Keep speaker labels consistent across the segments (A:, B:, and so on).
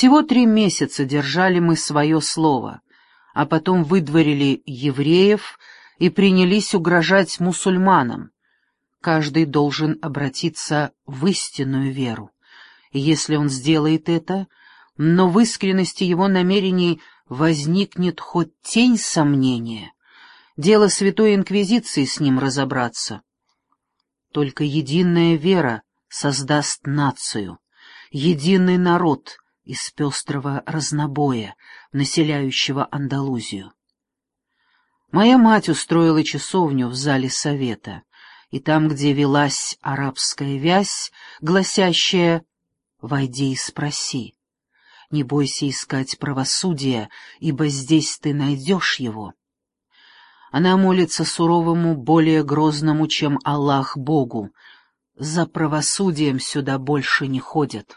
A: Всего 3 месяца держали мы свое слово, а потом выдворили евреев и принялись угрожать мусульманам. Каждый должен обратиться в истинную веру. И если он сделает это, но в искренности его намерений возникнет хоть тень сомнения, дело Святой Инквизиции с ним разобраться. Только единая вера создаст нацию, единый народ из пестрого разнобоя, населяющего Андалузию. Моя мать устроила часовню в зале совета, и там, где велась арабская вязь, гласящая «Войди и спроси, не бойся искать правосудия, ибо здесь ты найдешь его». Она молится суровому, более грозному, чем Аллах, Богу. За правосудием сюда больше не ходят.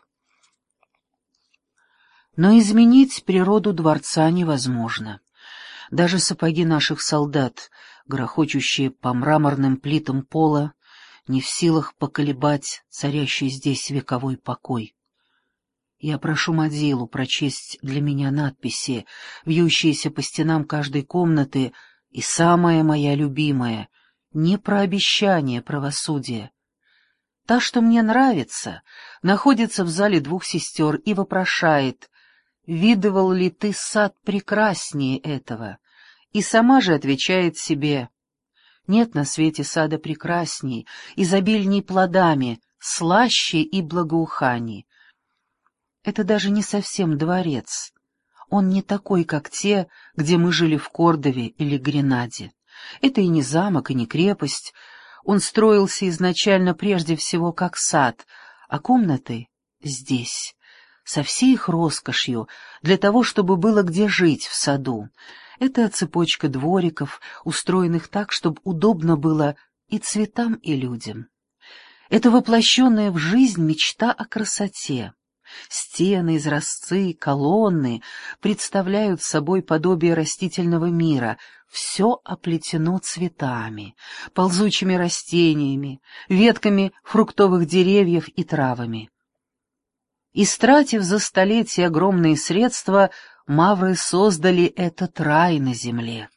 A: Но изменить природу дворца невозможно. Даже сапоги наших солдат, грохочущие по мраморным плитам пола, не в силах поколебать царящий здесь вековой покой. Я прошу Мадзилу прочесть для меня надписи, вьющиеся по стенам каждой комнаты, и самая моя любимая, не про обещание правосудия. Та, что мне нравится, находится в зале 2 сестер и вопрошает: «Видывал ли ты сад прекраснее этого?» И сама же отвечает себе: «Нет на свете сада прекрасней, изобильней плодами, слаще и благоуханий». Это даже не совсем дворец. Он не такой, как те, где мы жили в Кордове или Гренаде. Это и не замок, и не крепость. Он строился изначально прежде всего как сад, а комнаты здесь, со всей их роскошью, для того, чтобы было где жить в саду. Это цепочка двориков, устроенных так, чтобы удобно было и цветам, и людям. Это воплощенная в жизнь мечта о красоте. Стены, изразцы, колонны представляют собой подобие растительного мира. Все оплетено цветами, ползучими растениями, ветками фруктовых деревьев и травами. Истратив за столетия огромные средства, мавры создали этот рай на земле.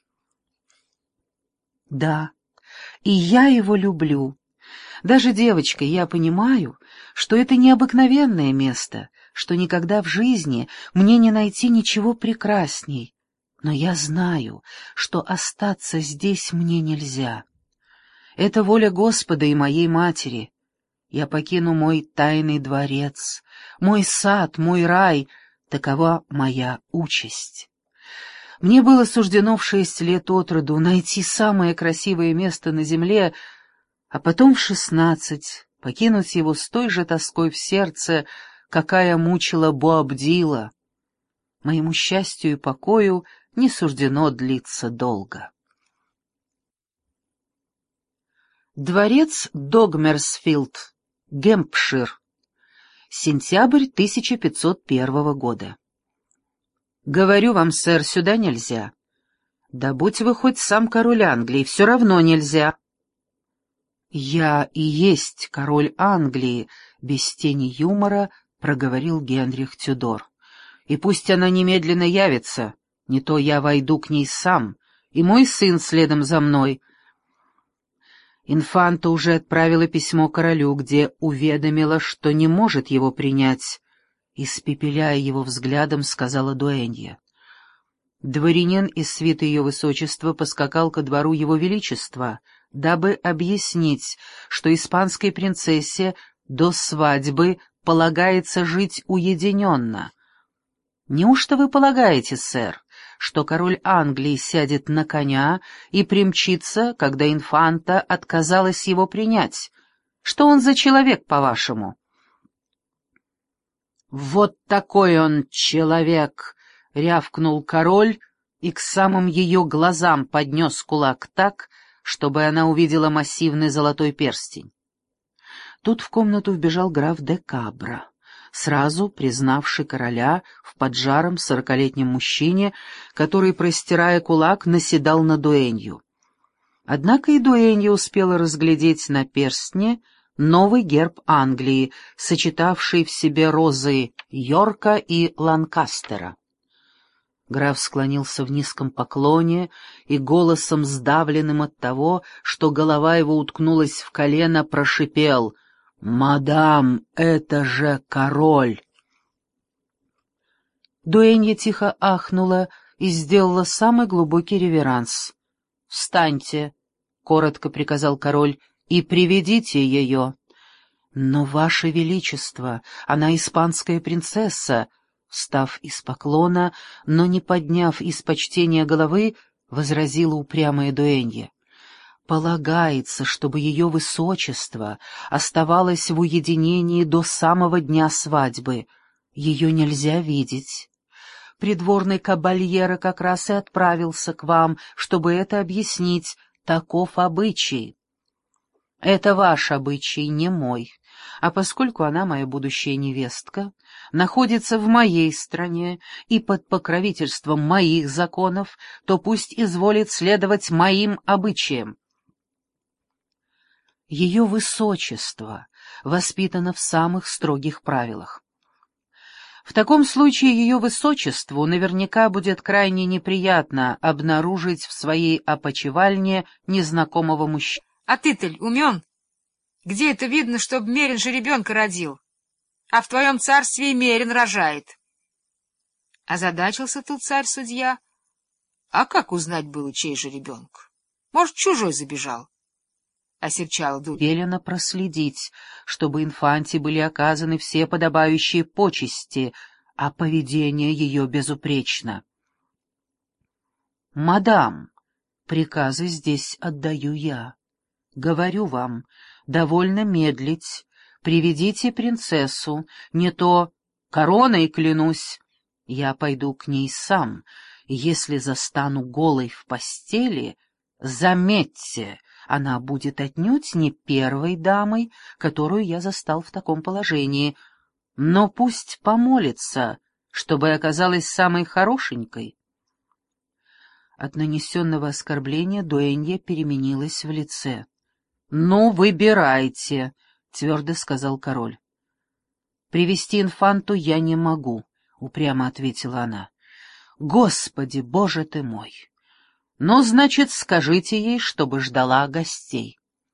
A: Да, и я его люблю. Даже девочкой я понимаю, что это необыкновенное место, что никогда в жизни мне не найти ничего прекрасней. Но я знаю, что остаться здесь мне нельзя. Это воля Господа и моей матери. Я покину мой тайный дворец, мой сад, мой рай. Такова моя участь. Мне было суждено в 6 лет от роду найти самое красивое место на земле, а потом в 16 покинуть его с той же тоской в сердце, какая мучила Боабдила. Моему счастью и покою не суждено длиться долго. Дворец Догмерсфилд, Гэмпшир. Сентябрь 1501 года. Говорю вам, сэр, сюда нельзя. Да будь вы хоть сам король Англии, все равно нельзя. Я и есть король Англии, без тени юмора проговорил Генрих Тюдор. И пусть она немедленно явится, не то я войду к ней сам, и мой сын следом за мной. Инфанта уже отправила письмо королю, где уведомила, что не может его принять, испепеляя его взглядом, сказала дуэнья. Дворянин из свиты ее высочества поскакал ко двору его величества, дабы объяснить, что испанской принцессе до свадьбы полагается жить уединенно. Неужто вы полагаете, сэр, что король Англии сядет на коня и примчится, когда инфанта отказалась его принять? Что он за человек, по-вашему? «Вот такой он человек!» — рявкнул король и к самым ее глазам поднес кулак так, чтобы она увидела массивный золотой перстень. Тут в комнату вбежал граф де Кабра, сразу признавший короля в поджаром 40-летнем мужчине, который, простирая кулак, наседал на дуэнью. Однако и дуэнья успела разглядеть на перстне новый герб Англии, сочетавший в себе розы Йорка и Ланкастера. Граф склонился в низком поклоне и голосом, сдавленным от того, что голова его уткнулась в колено, прошипел: «Мадам, это же король!» Дуэнья тихо ахнула и сделала самый глубокий реверанс. «Встаньте!» — коротко приказал король, — «и приведите ее». «Но, Ваше Величество, она испанская принцесса!» Встав из поклона, но не подняв из почтения головы, возразила упрямая дуэнья. «Полагается, чтобы ее высочество оставалось в уединении до самого дня свадьбы. Ее нельзя видеть. Придворный кабальеро как раз и отправился к вам, чтобы это объяснить. Таков обычай». «Это ваш обычай, не мой. А поскольку она, моя будущая невестка, находится в моей стране и под покровительством моих законов, то пусть изволит следовать моим обычаям». Ее высочество воспитано в самых строгих правилах. В таком случае ее высочеству наверняка будет крайне неприятно обнаружить в своей опочивальне незнакомого мужчину.
B: А ты-то умен? Где это видно, чтоб Мерин же ребенка родил? А в твоем царстве и Мерин рожает. Озадачился тут царь-судья. А как узнать было, чей же ребенок? Может, чужой забежал? Осерчала Дуня.
A: Велено проследить, чтобы инфанте были оказаны все подобающие почести, а поведение ее безупречно. «Мадам, приказы здесь отдаю я. Говорю вам, довольно медлить. Приведите принцессу, не то короной клянусь. Я пойду к ней сам, и если застану голой в постели, заметьте, она будет отнюдь не первой дамой, которую я застал в таком положении, но пусть помолится, чтобы оказалась самой хорошенькой». От нанесенного оскорбления дуэнья переменилась в лице. «Ну, выбирайте», — твердо сказал король. «Привести инфанту я не могу», — упрямо ответила она. «Господи, боже ты мой! Ну, значит, скажите ей, чтобы ждала гостей».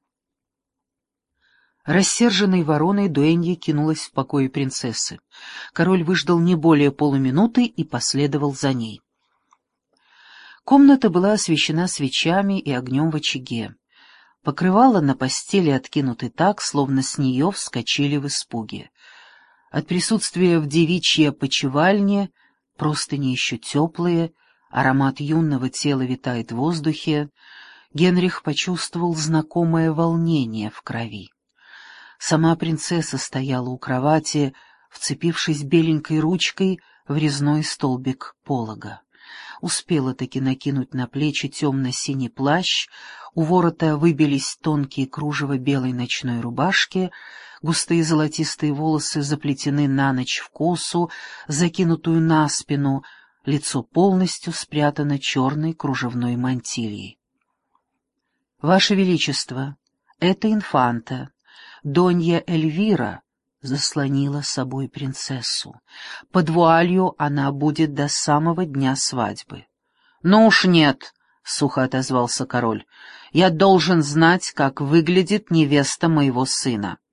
A: Рассерженной вороной дуэнья кинулась в покои принцессы. Король выждал не более полуминуты и последовал за ней. Комната была освещена свечами и огнем в очаге. Покрывало на постели откинуты так, словно с нее вскочили в испуге. От присутствия в девичьей опочивальне, простыни еще теплые, аромат юного тела витает в воздухе, Генрих почувствовал знакомое волнение в крови. Сама принцесса стояла у кровати, вцепившись беленькой ручкой в резной столбик полога. Успела таки накинуть на плечи темно-синий плащ, у ворота выбились тонкие кружева белой ночной рубашки, густые золотистые волосы заплетены на ночь в косу, закинутую на спину, лицо полностью спрятано черной кружевной мантильей. «Ваше Величество, это инфанта, Донья Эльвира», заслонила собой принцессу. «Под вуалью она будет до самого дня свадьбы». «Ну уж нет», — сухо отозвался король, — «я должен знать, как выглядит невеста моего сына».